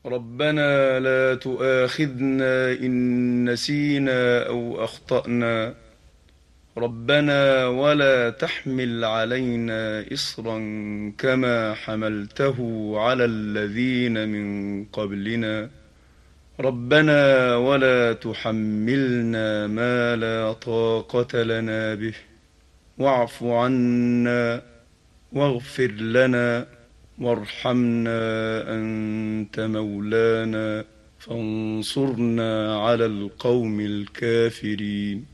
ربنا لا تؤاخذنا إن نسينا أو أخطأنا. ربنا ولا تحمل علينا إصرا كما حملته على الذين من قبلنا. ربنا ولا تحملنا ما لا طاقة لنا به. واعف عنا واغفر لنا وارحمنا، أنت مولانا فانصرنا على القوم الكافرين.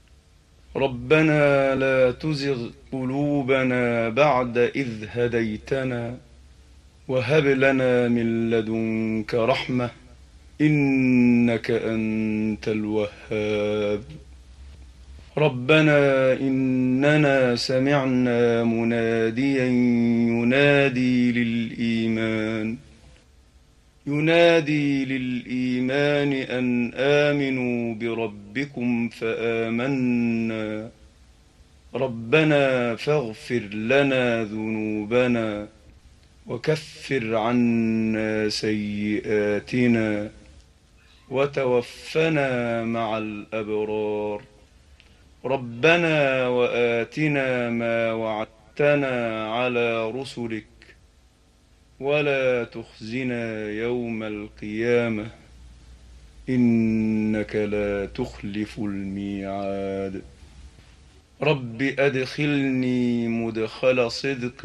ربنا لا تزغ قلوبنا بعد إذ هديتنا وهب لنا من لدنك رحمة، إنك أنت الوهاب. ربنا إننا سمعنا مناديا ينادي للإيمان أن آمنوا بربكم فآمنا. ربنا فاغفر لنا ذنوبنا وكفر عنا سيئاتنا وتوفنا مع الأبرار. ربنا وآتنا ما وعدتنا على رسلك ولا تخزنا يوم القيامة، إنك لا تخلف الميعاد. رب أدخلني مدخل صدق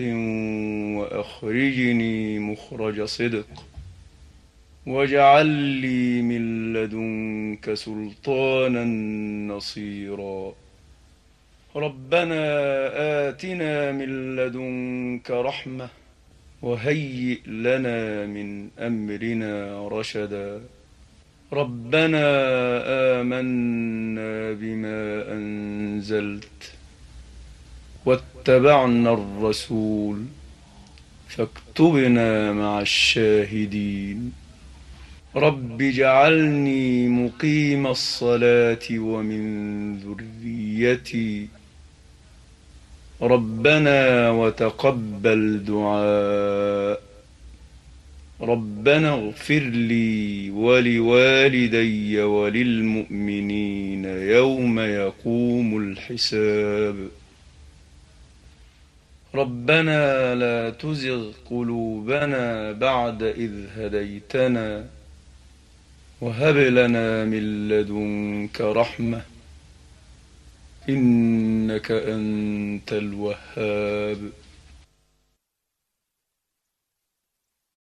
وأخرجني مخرج صدق واجعل لي من لدنك سلطانا نصيرا. ربنا آتنا من لدنك رحمة وهيئ لنا من أمرنا رشدا. ربنا آمنا بما أنزلت واتبعنا الرسول فاكتبنا مع الشاهدين. رب اجعلني مقيم الصلاة ومن ذريتي. ربنا وتقبل دعاء. ربنا اغفر لي ولوالدي وللمؤمنين يوم يقوم الحساب. ربنا لا تزغ قلوبنا بعد إذ هديتنا وهب لنا من لدنك رحمة، إنك أنت الوهاب.